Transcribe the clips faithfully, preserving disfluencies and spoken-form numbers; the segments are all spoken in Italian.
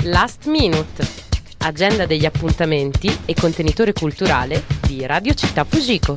Last Minute, agenda degli appuntamenti e contenitore culturale di Radio Città Fujiko.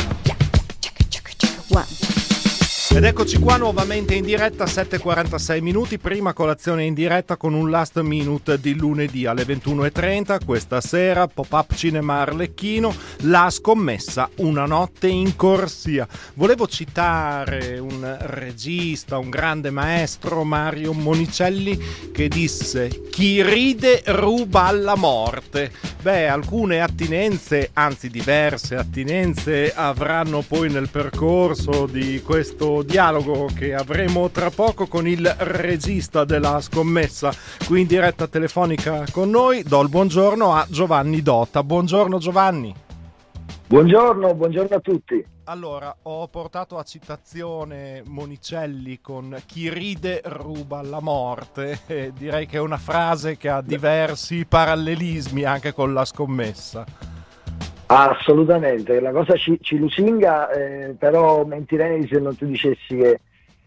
Ed eccoci qua nuovamente in diretta, sette e quarantasei minuti, prima colazione in diretta con un last minute di lunedì alle ventuno e trenta. Questa sera Pop-up Cinema Arlecchino, La scommessa, una notte in corsia. Volevo citare un regista, un grande maestro, Mario Monicelli, che disse: chi ride ruba alla morte. Beh, alcune attinenze, anzi diverse attinenze, avranno poi nel percorso di questo dialogo che avremo tra poco con il regista della scommessa qui in diretta telefonica con noi. Do il buongiorno a Giovanni Dota. Buongiorno Giovanni. Buongiorno, buongiorno a tutti. Allora, ho portato a citazione Monicelli con chi ride ruba la morte, e direi che è una frase che ha diversi parallelismi anche con la scommessa. Assolutamente, la cosa ci, ci lusinga, eh, però mentirei se non ti dicessi che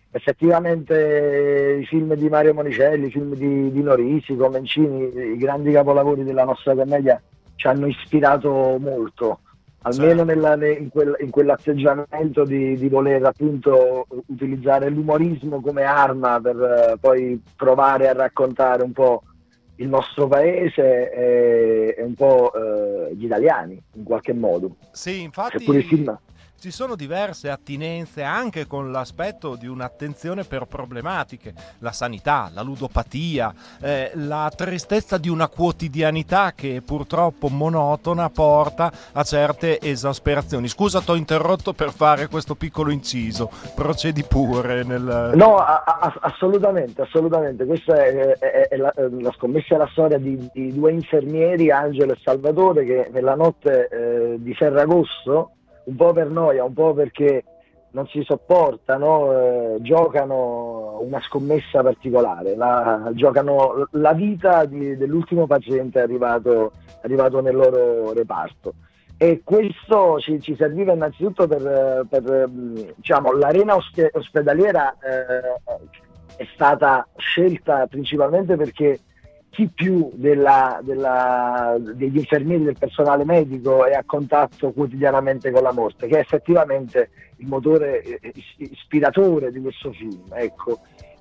effettivamente i film di Mario Monicelli, i film di, di Norisi, Comencini, i grandi capolavori della nostra commedia ci hanno ispirato molto, almeno nella, in, quel, in quell'atteggiamento di, di voler appunto utilizzare l'umorismo come arma per eh, poi provare a raccontare un po' il nostro paese e, e un po' eh, gli italiani in qualche modo. Sì, infatti Seppure il film... ci sono diverse attinenze anche con l'aspetto di un'attenzione per problematiche, la sanità, la ludopatia, eh, la tristezza di una quotidianità che purtroppo monotona porta a certe esasperazioni. Scusa, t'ho interrotto per fare questo piccolo inciso, procedi pure nel... No, a, a, assolutamente, assolutamente. Questa è, è, è la, la scommessa, è la storia di, di due infermieri, Angelo e Salvatore, che nella notte eh, di Ferragosto, un po' per noia, un po' perché non si sopportano, eh, giocano una scommessa particolare, la, giocano la vita di, dell'ultimo paziente arrivato, arrivato nel loro reparto. E questo ci, ci serviva innanzitutto per, per diciamo, l'arena ospe- ospedaliera eh, è stata scelta principalmente perché chi più della, della, degli infermieri, del personale medico è a contatto quotidianamente con la morte, che è effettivamente il motore ispiratore di questo film. Ecco.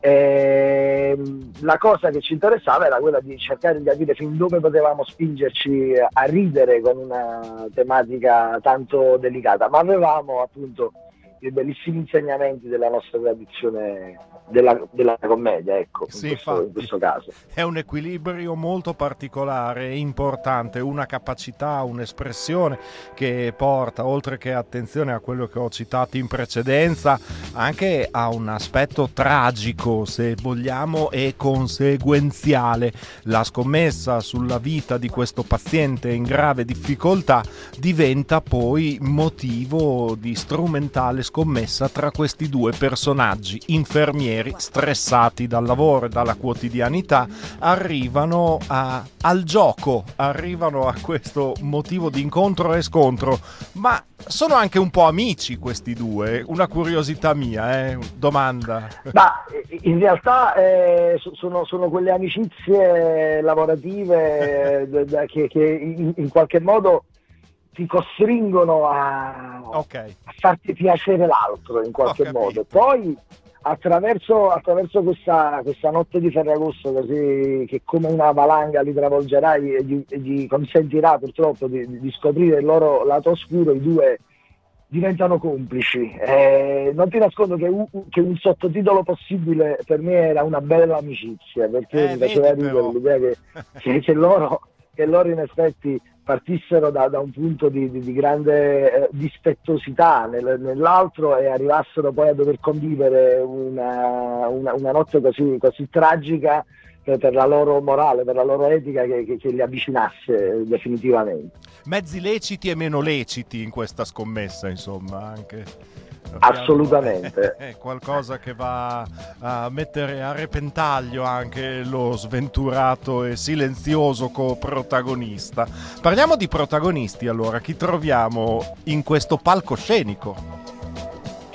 E la cosa che ci interessava era quella di cercare di capire fin dove potevamo spingerci a ridere con una tematica tanto delicata, ma avevamo appunto i bellissimi insegnamenti della nostra tradizione della, della commedia, ecco, sì, in, questo, in questo caso. È un equilibrio molto particolare e importante, una capacità, un'espressione che porta, oltre che attenzione a quello che ho citato in precedenza, anche a un aspetto tragico, se vogliamo, e conseguenziale. La scommessa sulla vita di questo paziente in grave difficoltà diventa poi motivo di strumentale scommessa tra questi due personaggi infermieri stressati dal lavoro e dalla quotidianità. Arrivano a, al gioco, arrivano a questo motivo di incontro e scontro, ma sono anche un po' amici questi due. Una curiosità mia, eh? Domanda. Ma in realtà eh, sono, sono quelle amicizie lavorative eh, che, che in, in qualche modo ti costringono a, okay. a farti piacere l'altro in qualche modo. Poi attraverso, attraverso questa, questa notte di Ferragosto, così che come una valanga li travolgerà e gli, e gli consentirà purtroppo di, di scoprire il loro lato oscuro, i due diventano complici. Eh, non ti nascondo che un, che un sottotitolo possibile per me era una bella amicizia, perché eh, mi faceva ridere l'idea che, che, che loro che loro in effetti partissero da, da un punto di, di, di grande eh, dispettosità nel, nell'altro e arrivassero poi a dover convivere una, una, una notte così, così tragica per, per la loro morale, per la loro etica che, che, che li avvicinasse definitivamente. Mezzi leciti e meno leciti in questa scommessa, insomma, anche. Assolutamente. È qualcosa che va a mettere a repentaglio anche lo sventurato e silenzioso coprotagonista. Parliamo di protagonisti allora, chi troviamo in questo palcoscenico?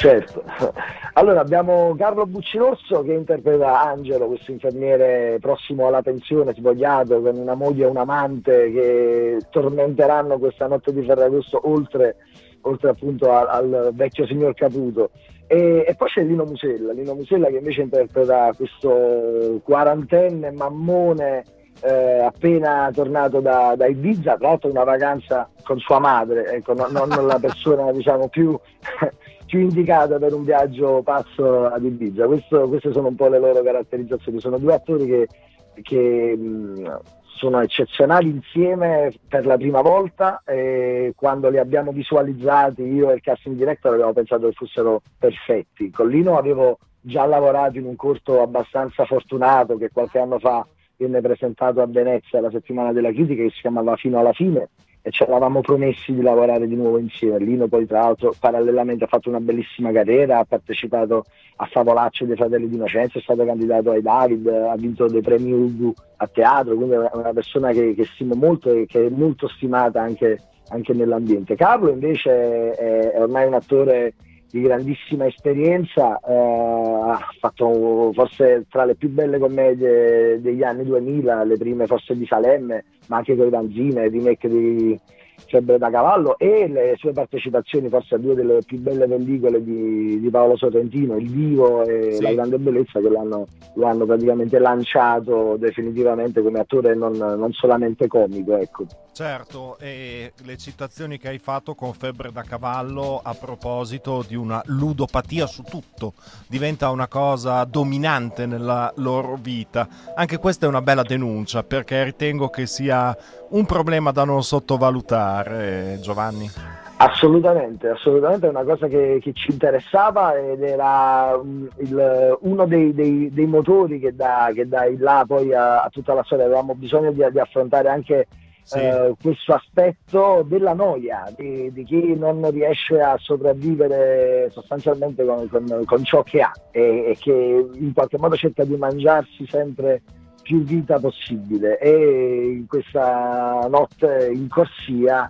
Certo, allora abbiamo Carlo Buccinorso che interpreta Angelo, questo infermiere prossimo alla pensione, spogliato, con una moglie e un amante che tormenteranno questa notte di Ferragosto oltre, oltre appunto al, al vecchio signor Caputo. E, e poi c'è Lino Musella, Lino Musella che invece interpreta questo quarantenne mammone eh, appena tornato da, da Ibiza, tra l'altro una vacanza con sua madre, ecco, no, non la persona diciamo più... più indicata per un viaggio pazzo ad Ibiza. Questo, queste sono un po' le loro caratterizzazioni. Sono due attori che, che mh, sono eccezionali insieme per la prima volta, e quando li abbiamo visualizzati io e il casting director abbiamo pensato che fossero perfetti. Con Lino avevo già lavorato in un corto abbastanza fortunato che qualche anno fa venne presentato a Venezia alla settimana della critica, che si chiamava Fino alla fine, e ci eravamo promessi di lavorare di nuovo insieme. Lino poi tra l'altro parallelamente ha fatto una bellissima carriera, ha partecipato a Favolacce dei Fratelli d'Innocenza, è stato candidato ai David, ha vinto dei premi Ugu a teatro, quindi è una persona che, che stimo molto e che è molto stimata anche, anche nell'ambiente. Carlo invece è, è ormai un attore di grandissima esperienza, eh, ha fatto forse tra le più belle commedie degli anni duemila, le prime forse di Salemme, ma anche con i Vanzine, il remake di Febbre da cavallo, e le sue partecipazioni forse a due delle più belle pellicole di, di Paolo Sorrentino, Il Vivo e sì. La grande bellezza, che l'hanno, lo hanno praticamente lanciato definitivamente come attore non, non solamente comico, ecco. Certo, e le citazioni che hai fatto con Febbre da cavallo a proposito di una ludopatia su tutto, diventa una cosa dominante nella loro vita. Anche questa è una bella denuncia, perché ritengo che sia un problema da non sottovalutare, Giovanni. Assolutamente, assolutamente è una cosa che, che ci interessava ed era um, il, uno dei, dei, dei motori che dà, che dà il là poi a, a tutta la storia. Avevamo bisogno di, di affrontare anche sì. eh, questo aspetto della noia, di, di chi non riesce a sopravvivere sostanzialmente con, con, con ciò che ha e, e che in qualche modo cerca di mangiarsi sempre più vita possibile, e in questa notte in corsia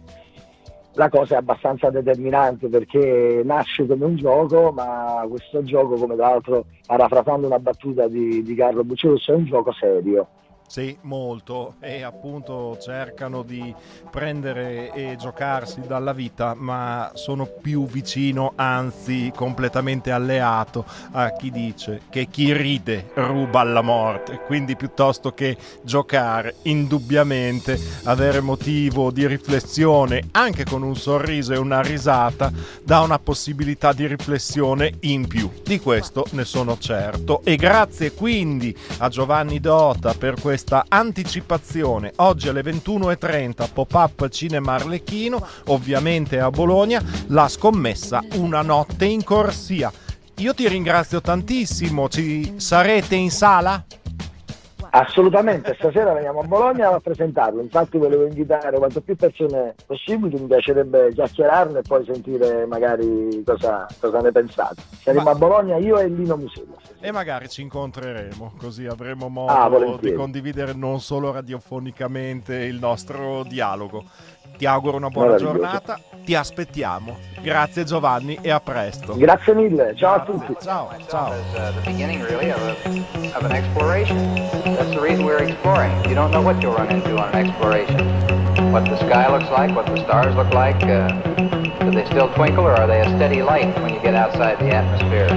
la cosa è abbastanza determinante, perché nasce come un gioco, ma questo gioco, come tra l'altro parafrasando una battuta di, di Carlo Bucciorso, è un gioco serio. Sì, molto, e appunto cercano di prendere e giocarsi dalla vita, ma sono più vicino, anzi completamente alleato a chi dice che chi ride ruba alla morte, quindi piuttosto che giocare, indubbiamente avere motivo di riflessione, anche con un sorriso e una risata, dà una possibilità di riflessione in più. Di questo ne sono certo, e grazie quindi a Giovanni Dota per questo questa anticipazione. Oggi alle ventuno e trenta Pop-up Cinema Arlecchino, ovviamente a Bologna, la scommessa Una notte in corsia. Io ti ringrazio tantissimo, ci sarete in sala? Assolutamente, stasera veniamo a Bologna a presentarlo, infatti volevo invitare quanto più persone possibili, mi piacerebbe chiacchierarne e poi sentire magari cosa, cosa ne pensate. Saremo Ma... a Bologna io e Lino Musella. E magari ci incontreremo, così avremo modo ah, di condividere non solo radiofonicamente il nostro dialogo. Ti auguro una buona giornata, ti aspettiamo. Grazie Giovanni e a presto. Grazie mille, ciao a tutti. Ciao, ciao. The beginning really of, a, of an exploration. That's the reason we're exploring. You don't know what you'll run into on an exploration. What the sky looks like, what the stars look like. Uh, do they still twinkle, or are they a steady light when you get outside the atmosphere?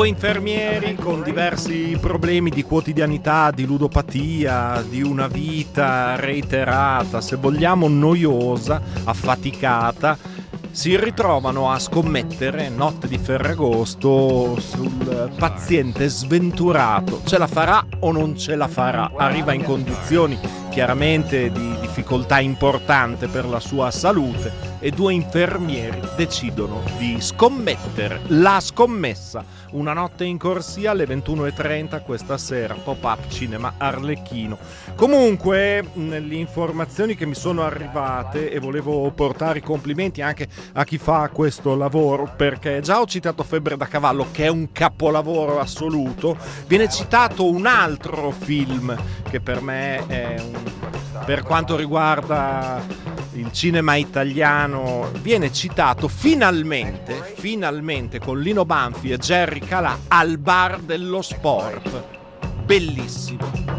Due infermieri con diversi problemi di quotidianità, di ludopatia, di una vita reiterata, se vogliamo noiosa, affaticata, si ritrovano a scommettere notte di Ferragosto sul paziente sventurato. Ce la farà o non ce la farà? Arriva in condizioni chiaramente di difficoltà importante per la sua salute e due infermieri decidono di scommettere. La scommessa, una notte in corsia alle ventuno e trenta questa sera, Pop-up Cinema Arlecchino. Comunque, nelle informazioni che mi sono arrivate, e volevo portare i complimenti anche a chi fa questo lavoro, perché già ho citato Febbre da cavallo, che è un capolavoro assoluto, viene citato un altro film che per me è un, per quanto riguarda il cinema italiano, viene citato finalmente, finalmente con Lino Banfi e Jerry Calà, Al bar dello sport. Bellissimo.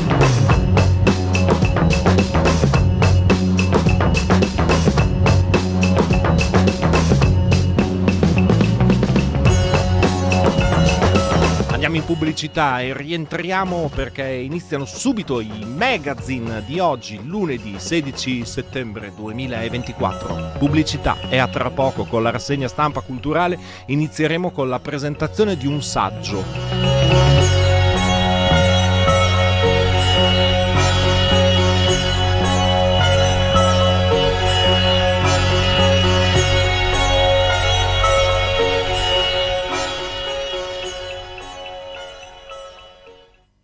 Andiamo in pubblicità e rientriamo perché iniziano subito i magazine di oggi, lunedì sedici settembre duemilaventiquattro. Pubblicità, e a tra poco con la rassegna stampa culturale inizieremo con la presentazione di un saggio.